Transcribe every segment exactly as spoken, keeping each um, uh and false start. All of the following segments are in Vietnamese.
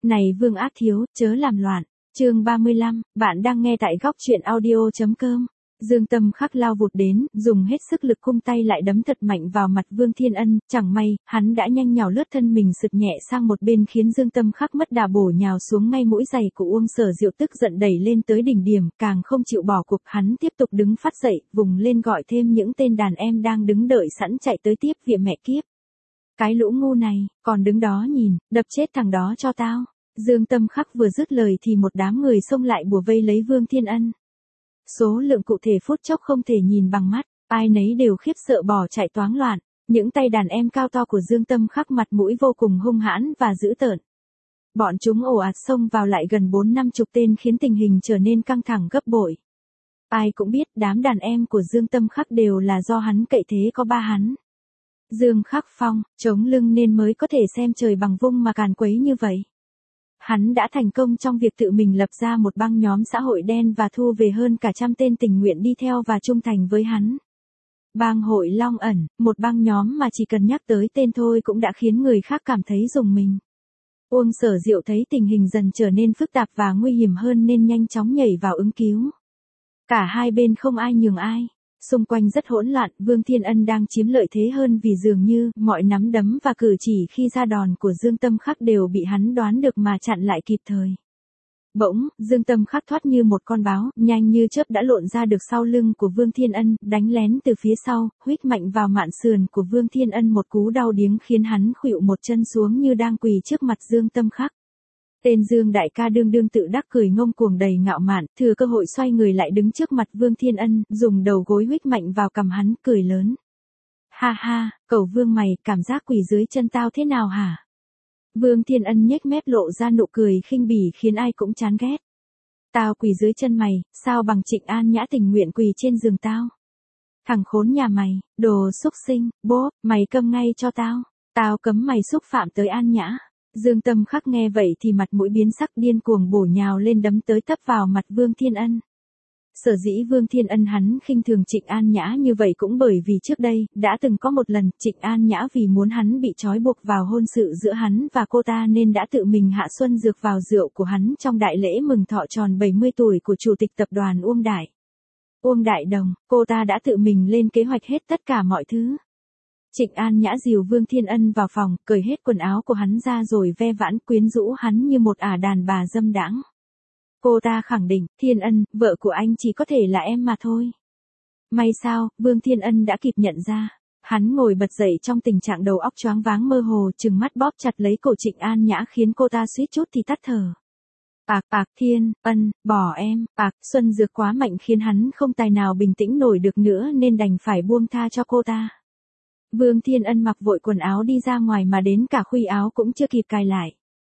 Này Vương Ác Thiếu, chớ làm loạn. Chương ba mươi lăm, bạn đang nghe tại góc truyện audio.com. Dương Tâm Khắc lao vụt đến, dùng hết sức lực cung tay lại đấm thật mạnh vào mặt Vương Thiên Ân, chẳng may, hắn đã nhanh nhào lướt thân mình sượt nhẹ sang một bên khiến Dương Tâm Khắc mất đà bổ nhào xuống ngay mũi giày của Uông Sở Diệu, tức giận đẩy lên tới đỉnh điểm, càng không chịu bỏ cuộc, hắn tiếp tục đứng phát dậy, vùng lên gọi thêm những tên đàn em đang đứng đợi sẵn chạy tới tiếp viện mẹ kiếp. Cái lũ ngu này, còn đứng đó nhìn, đập chết thằng đó cho tao. Dương Tâm Khắc vừa dứt lời thì một đám người xông lại bủa vây lấy Vương Thiên Ân. Số lượng cụ thể phút chốc không thể nhìn bằng mắt, ai nấy đều khiếp sợ bỏ chạy toáng loạn. Những tay đàn em cao to của Dương Tâm Khắc mặt mũi vô cùng hung hãn và dữ tợn. Bọn chúng ồ ạt xông vào lại gần bốn năm chục tên khiến tình hình trở nên căng thẳng gấp bội. Ai cũng biết đám đàn em của Dương Tâm Khắc đều là do hắn cậy thế có ba hắn. Dương Khắc Phong, chống lưng nên mới có thể xem trời bằng vung mà càn quấy như vậy. Hắn đã thành công trong việc tự mình lập ra một băng nhóm xã hội đen và thu về hơn cả trăm tên tình nguyện đi theo và trung thành với hắn. Bang hội Long Ẩn, một băng nhóm mà chỉ cần nhắc tới tên thôi cũng đã khiến người khác cảm thấy rùng mình. Uông Sở Diệu thấy tình hình dần trở nên phức tạp và nguy hiểm hơn nên nhanh chóng nhảy vào ứng cứu. Cả hai bên không ai nhường ai. Xung quanh rất hỗn loạn, Vương Thiên Ân đang chiếm lợi thế hơn vì dường như mọi nắm đấm và cử chỉ khi ra đòn của Dương Tâm Khắc đều bị hắn đoán được mà chặn lại kịp thời. Bỗng, Dương Tâm Khắc thoát như một con báo, nhanh như chớp đã lộn ra được sau lưng của Vương Thiên Ân, đánh lén từ phía sau, huýt mạnh vào mạn sườn của Vương Thiên Ân một cú đau điếng khiến hắn khuỵu một chân xuống như đang quỳ trước mặt Dương Tâm Khắc. Tên Dương đại ca đương đương tự đắc cười ngông cuồng đầy ngạo mạn, thừa cơ hội xoay người lại đứng trước mặt Vương Thiên Ân, dùng đầu gối huých mạnh vào cằm hắn, cười lớn. Ha ha, cẩu Vương mày, cảm giác quỳ dưới chân tao thế nào hả? Vương Thiên Ân nhếch mép lộ ra nụ cười khinh bỉ khiến ai cũng chán ghét. Tao quỳ dưới chân mày, sao bằng Trịnh An Nhã tình nguyện quỳ trên giường tao? Thằng khốn nhà mày, đồ xúc sinh, bố, mày câm ngay cho tao, tao cấm mày xúc phạm tới An Nhã. Dương Tâm Khắc nghe vậy thì mặt mũi biến sắc, điên cuồng bổ nhào lên đấm tới tấp vào mặt Vương Thiên Ân. Sở dĩ Vương Thiên Ân hắn khinh thường Trịnh An Nhã như vậy cũng bởi vì trước đây, đã từng có một lần, Trịnh An Nhã vì muốn hắn bị trói buộc vào hôn sự giữa hắn và cô ta nên đã tự mình hạ xuân dược vào rượu của hắn trong đại lễ mừng thọ tròn bảy mươi tuổi của chủ tịch tập đoàn Uông Đại. Uông Đại Đồng, cô ta đã tự mình lên kế hoạch hết tất cả mọi thứ. Trịnh An Nhã dìu Vương Thiên Ân vào phòng, cởi hết quần áo của hắn ra rồi ve vãn quyến rũ hắn như một ả đàn bà dâm đãng. Cô ta khẳng định, Thiên Ân, vợ của anh chỉ có thể là em mà thôi. May sao, Vương Thiên Ân đã kịp nhận ra. Hắn ngồi bật dậy trong tình trạng đầu óc choáng váng mơ hồ, trừng mắt bóp chặt lấy cổ Trịnh An Nhã khiến cô ta suýt chút thì tắt thở. Bạc bạc Thiên Ân, bỏ em, bạc, xuân dược quá mạnh khiến hắn không tài nào bình tĩnh nổi được nữa nên đành phải buông tha cho cô ta. Vương Thiên Ân mặc vội quần áo đi ra ngoài mà đến cả khuy áo cũng chưa kịp cài lại.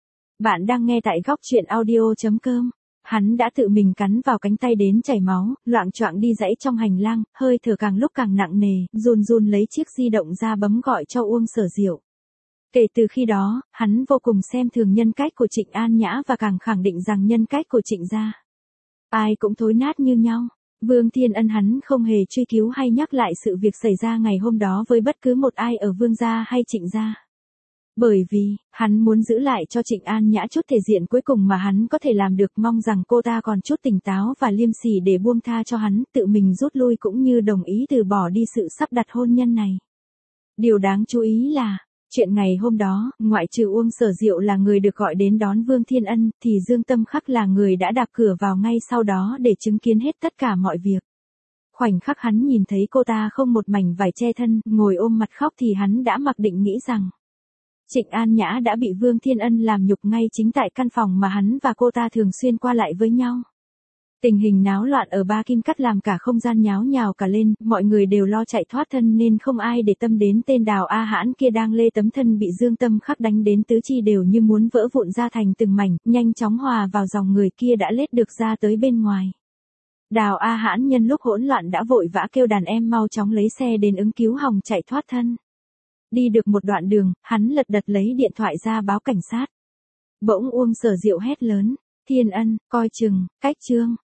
Bạn đang nghe tại góc truyện audio.com. Hắn đã tự mình cắn vào cánh tay đến chảy máu, loạng choạng đi dãy trong hành lang, hơi thở càng lúc càng nặng nề, run run lấy chiếc di động ra bấm gọi cho Uông Sở Diệu. Kể từ khi đó, hắn vô cùng xem thường nhân cách của Trịnh An Nhã và càng khẳng định rằng nhân cách của Trịnh gia ai cũng thối nát như nhau. Vương Thiên Ân hắn không hề truy cứu hay nhắc lại sự việc xảy ra ngày hôm đó với bất cứ một ai ở Vương gia hay Trịnh gia. Bởi vì, hắn muốn giữ lại cho Trịnh An Nhã chút thể diện cuối cùng mà hắn có thể làm được, mong rằng cô ta còn chút tỉnh táo và liêm sỉ để buông tha cho hắn, tự mình rút lui cũng như đồng ý từ bỏ đi sự sắp đặt hôn nhân này. Điều đáng chú ý là, chuyện ngày hôm đó, ngoại trừ Uông Sở Diệu là người được gọi đến đón Vương Thiên Ân, thì Dương Tâm Khắc là người đã đạp cửa vào ngay sau đó để chứng kiến hết tất cả mọi việc. Khoảnh khắc hắn nhìn thấy cô ta không một mảnh vải che thân, ngồi ôm mặt khóc thì hắn đã mặc định nghĩ rằng Trịnh An Nhã đã bị Vương Thiên Ân làm nhục ngay chính tại căn phòng mà hắn và cô ta thường xuyên qua lại với nhau. Tình hình náo loạn ở Ba Kim Cắt làm cả không gian nháo nhào cả lên, mọi người đều lo chạy thoát thân nên không ai để tâm đến tên Đào A Hãn kia đang lê tấm thân bị Dương Tâm Khắc đánh đến tứ chi đều như muốn vỡ vụn ra thành từng mảnh, nhanh chóng hòa vào dòng người kia đã lết được ra tới bên ngoài. Đào A Hãn nhân lúc hỗn loạn đã vội vã kêu đàn em mau chóng lấy xe đến ứng cứu hòng chạy thoát thân. Đi được một đoạn đường, hắn lật đật lấy điện thoại ra báo cảnh sát. Bỗng Uông Sở Diệu hét lớn, Thiên Ân, coi chừng, cách Trương.